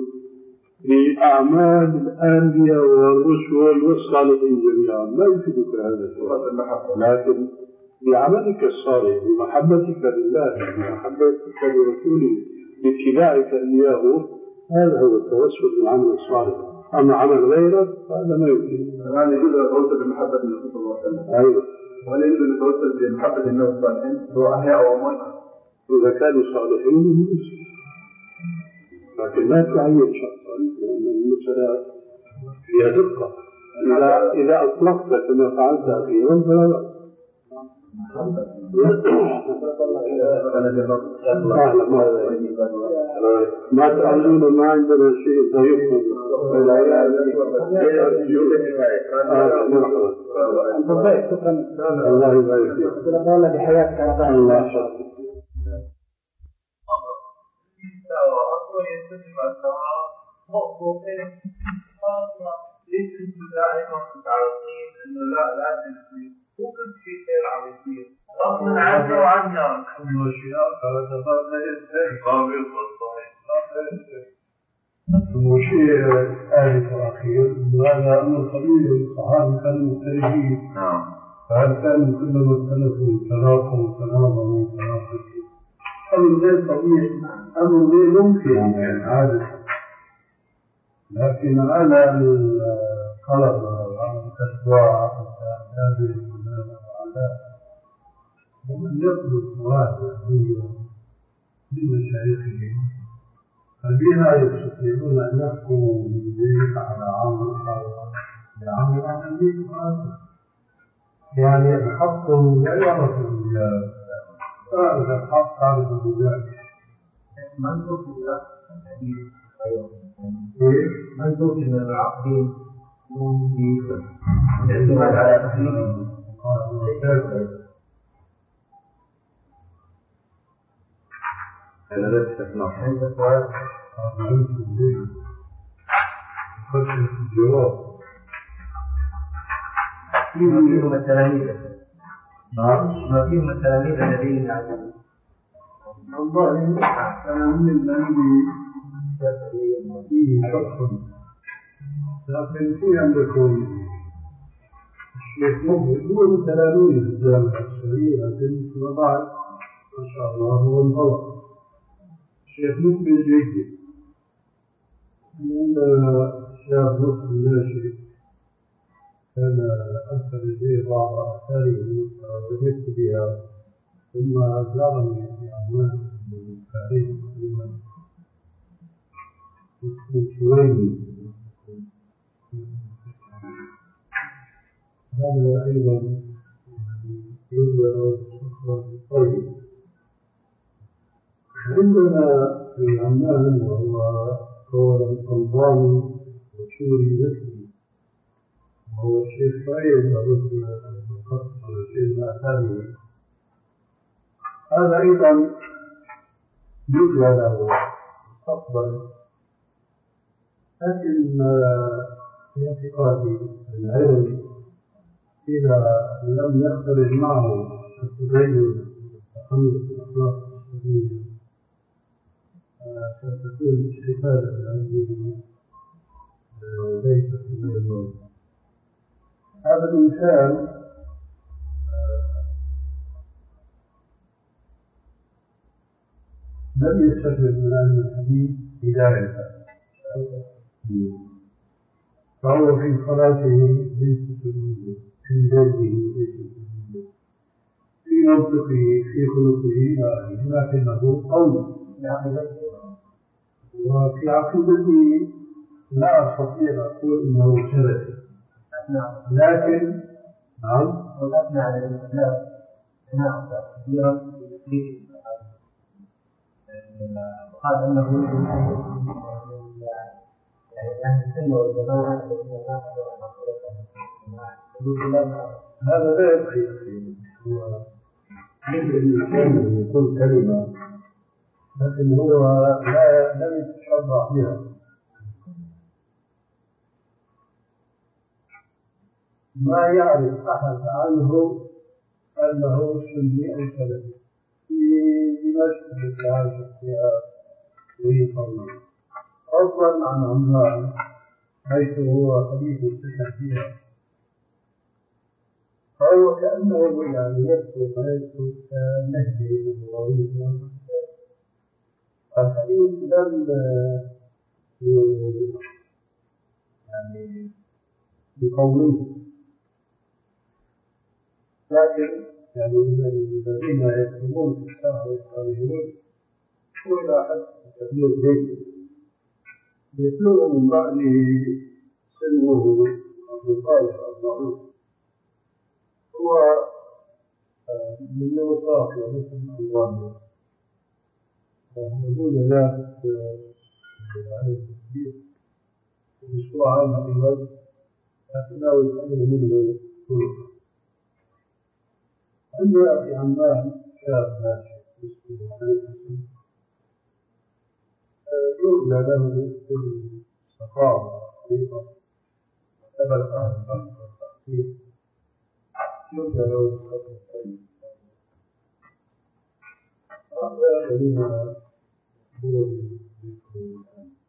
بأعمال الأنبياء والرسل والصالحين جميعا لا يفيدك هذا الشيء، لكن بعملك الصالح بمحبتك لله بمحبتك لرسوله باتباعك إياه هذا هو التوسل بالعمل الصالح. أما عمل غيره هذا ما يمكن. هذا يجوز التوسل بمحبة الرسول صلى الله عليه وسلم. أيوه. ولا يجوز التوسل بمحبة الناس الصالحين سواء أحياء أو أموات. إذا كانوا صالحين لكن لا تعين شخصا لأن المسألة فيها دقة. إذا إذا أطلقت كما فعلت أخيرا فلا بأس. ما تعلمون ما عندنا شيء ضيقنا. أنت ضيق شكرا. الله يبارك فيك. الله بحياتك على الله يحفظك. ليس دائما متعرضين انه لا لا تنسي ممكن في خير عم يصير غصبا عنه وعنا كل الاشياء فهذا ما ينتهي قابل والصحيح وشيء ثالث واخير هذا امر طبيعي الصحابه كانوا مختلفين. نعم. فهل كانوا كلما اختلفوا تلاقوا تناظروا تناقشوا؟ امر غير طبيعي، امر غير ممكن يعني عاده. لكن على القلب وعلى التشويع والتعبير وعلى ومن يطلب مواهب من مشايخهم فبها يستطيعون أن يحكموا بالبيت على عمل خاص بعمل عمل خاص. يعني الحق لا يعرف الرجال فإذا الحق عرف الرجال منطق الله منطق من العقلين في الاعتماد على تحليله. أنا لا أستطيع. عند سؤال خشية الجواب ما فيهم التلاميذ. نعم. ما فيهم التلاميذ الذين يعلمون. والله أنا من عندي فيه شخص لكن في عندكم الشيخ مبهر هو من تلاميذ الجامعة الشرعية لكن فيما بعد ما شاء الله هو انطلق. الشيخ مبهر جيد عندنا شاب مصر ناشئ كان أرسل إليه بعض آثاره وجدت بها ثم أبلغني في أعمال التاريخ تقريبا اسمه شويني. هذا أيضا يظهر شخصا طيب. عندنا في عمان وهو قول الألباني وشوري نفسي هو الشيء صحيح لابد من القصد على الشيء لا ثاني. هذا أيضا يجرى له مستقبلا، لكن في اعتقادي العلم إذا لم يختلف معه التدين وتخلص الأخلاق الشرعية ستكون الاستفادة العلمية ليست من الموت. هذا الإنسان لم يستفد من علم الحديث بداية، فهو في صلاته ليس تلميذا، في ذاته ليس تلميذا، في منطقه في خلقه لكنه قوي، وفي عقيدته لا أستطيع أقول إنه سلفي، لكن نعم وأثنى على الإسلام أثناء كثيرا في قال أنه يعني أهل السنة والجماعة الذين ناقضوا عن هذا لا يبقي هو مثل الإنسان يقول كلمة لكن هو لا لم يتشرع بها، ما يعرف أحد عنه أنه سني أو سلفي في دمشق في هذا الاختيار به صلى فضلا عن عمان حيث هو خليفة السكن فيها، فهو كأنه يعني يكتب حيث نهجه وغريبه. الحديث لم يعني يقويه، لكن يعني الذين يكتبون في الشرع ويقررون وإلى حد كبير جيد يتلون من بعده سنه أبو طالب المعروف هو من يوصاف ومثل الله وموجود ذلك على التكبير ومشروع عنها في الوجه لكنه يتعلم منه طرق. عندنا في عمان شاب ناشئ اسمه حيث يرجى له الثقافة أيضا وثبت عن البحث والتحقيق يرجى له الثقافة الطيب. هذا الذين هو الذكر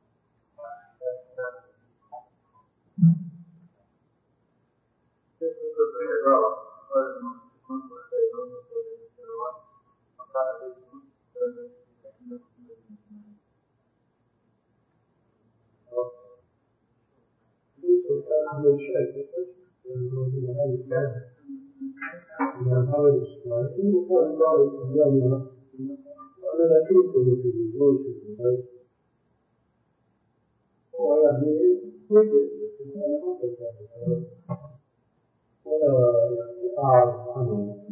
أهل الشيء من هذا الكلام من هذا الإسلام وقال الله الجامعة وأنا لا كنت في الجوش الجهاز ويعني يجب أن أقول ولا يعني أعرف عنه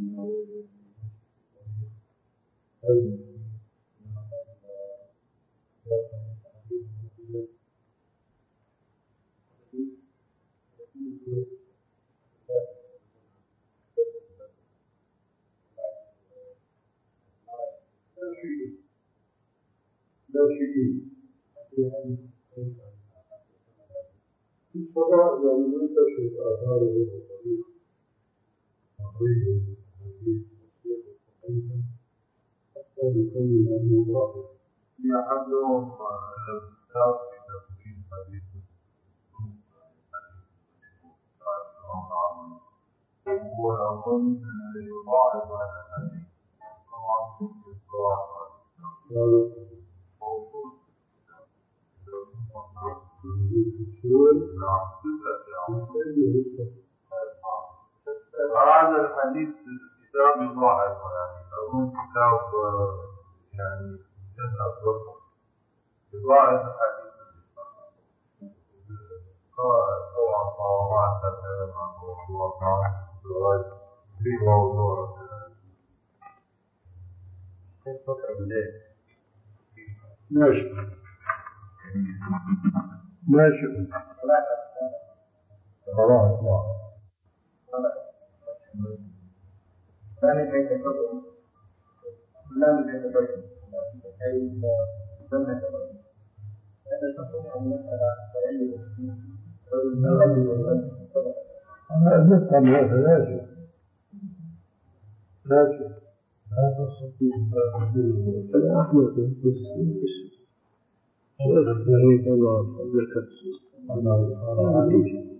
لا شيء الصلاة لو منتشر آثاره وطريق عظيم عظيم حتى يكون أنه واحد يحدهم الكتاب في تفسير حديث وهو أظن يضاعف على الحديث طبعا يضاعف على هذا الحديث كتاب يضاعف يعني أظن كتاب يعني جزء أكبر يضاعف الحديث طبعا طبعا تكلم عن موضوع في موضوع ماشي ماشي صلاة الله منهج الرجل. هذا تصح أن نسأل تعلم أنا نفهم هذا لا شيء لا شيء لا تستطيع أنا أحمد بس أنا أريد الله لك أنا أرى عليك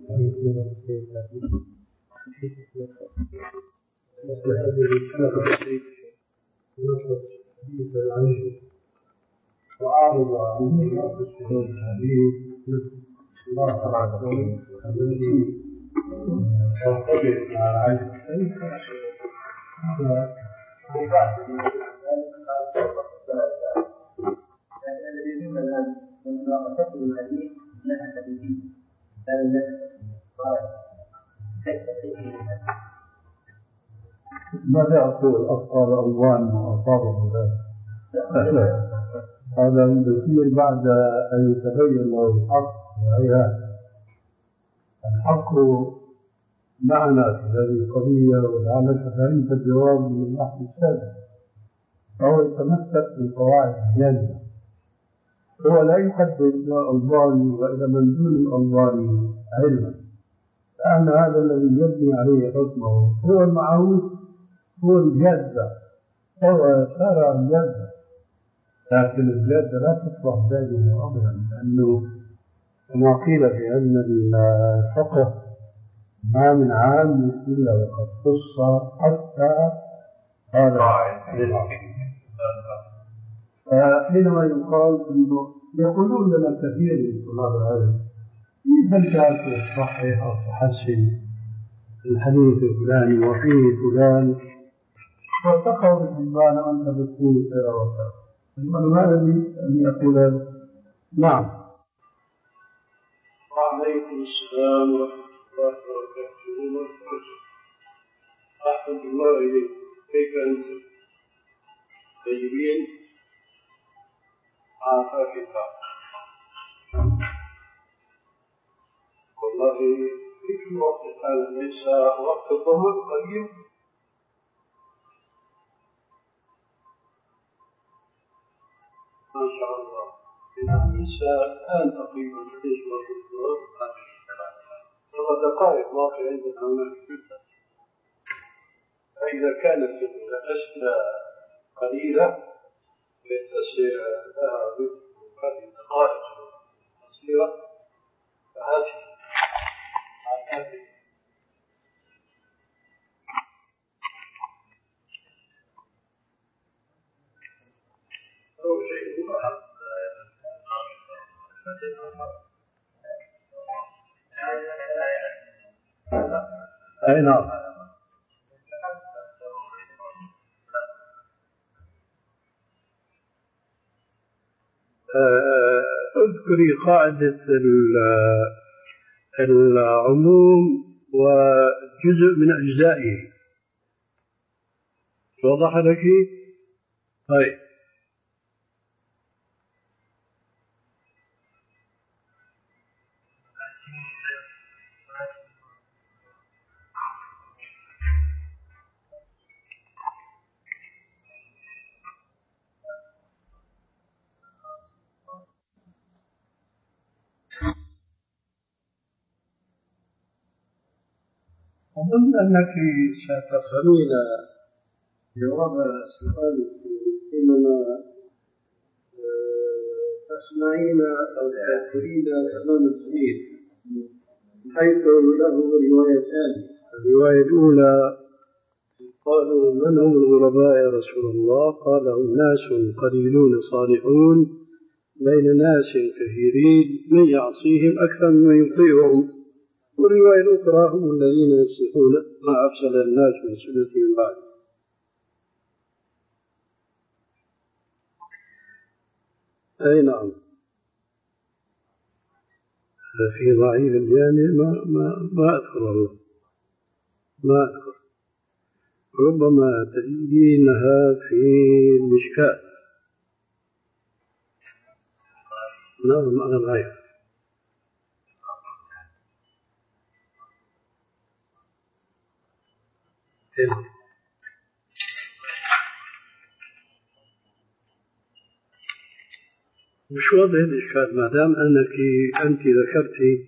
وأعرض عن الشهود الحديث الله تعالى الذي يرتبط مع العلم ليس هذا لكن الذي يهم الآن من مناقشته الحديث لها حديثية لا يملك ماذا أقول أبطال ألوان وأصابه ذلك هذا يصير بعد أن يتبين له الحق والعيان الحق معنا في هذه القضية ولعلك فهمت الجواب من البحث السابق فهو يتمسك بقواعد الجانب هو لا يحدد إلى الظالم وإلى من دون الظالم علما لأن هذا الذي يبني عليه حكمه هو المعروف هو الجادة هو شارع الجادة لكن الجادة لا تصبح دائما أبدا لأنه كما قيل في علم الفقه ما من عام إلا وقد خص حتى هذا فحينما يقال انه يقولون لنا كثير من طلاب العلم بل تعرف الصحيح او تحسن الحديث الفلاني وفيه فلان وتقع الحبان وانت بتقول كذا وكذا المعنى الذي ان يقول نعم. وعليكم السلام ورحمه الله وبركاته. احمد الله اليك، كيف انت؟ طيبين؟ عافاك الله. والله في الوقت الحالي ليس وقت الظهر قريب ما شاء الله ليس الآن تقريبا ليس وقت الظهر ثلاث دقائق باقي عندنا هناك فإذا كانت الأسئلة قليلة يتسع لها هذه الدقائق القصيرة فهذه هذه أول شيء أي نعم. اذكري قاعدة العموم وجزء من أجزائه وضح لك؟ طيب أظن أنك ستفهمين جواب سؤالك حينما تسمعين أو تذكرين أمام الزميل حيث له روايتان. الرواية الأولى قالوا من هم الغرباء يا رسول الله؟ قال هم ناس قليلون صالحون بين ناس كثيرين من يعصيهم أكثر ممن يطيعهم. والرواية الأخرى هم الذين يصلحون ما أفسد الناس من سنتهم بعد. أي نعم. في ضعيف الجامع ما, ما, ما أذكر والله ما أذكر ربما تجدينها في المشكاة. نعم أنا الغير. مش واضح الإشكال ما دام أنك أنت ذكرتي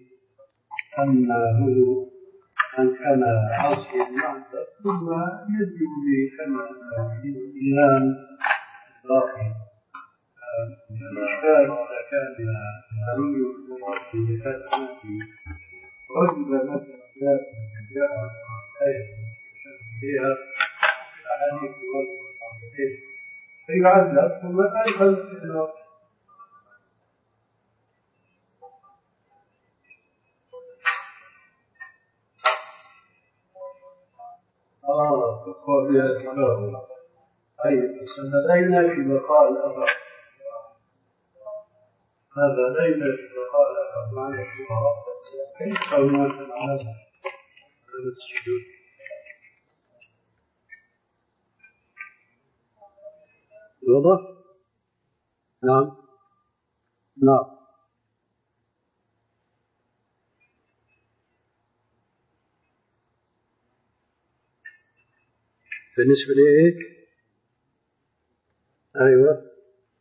أنه أن كان عاصيا معك ثم يجب بكلمة الإيمان باقي. الإشكال إذا كان النبي في زكاة وجب مثلا ذات جاء خير فيها الأحاديث والصحيحين فيعذب ثم تعرف أنه آه تقول يا سلام أي سندينا في بقاء الأثر هذا ليس في بقاء الأثر معنى في بقاء كيف الناس على السجود واضح؟ نعم نعم بالنسبة لإيك أيوة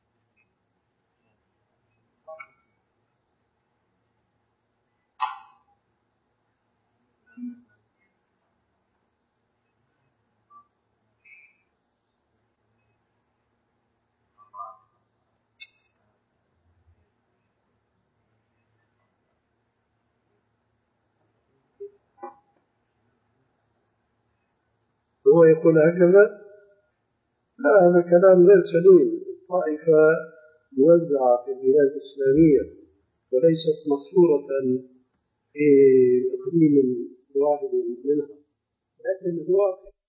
هو يقول هكذا. لا هذا كلام غير سليم. الطائفة موزعة في البلاد الإسلامية وليست مصورة في إقليم واحد منها، لكن الواقع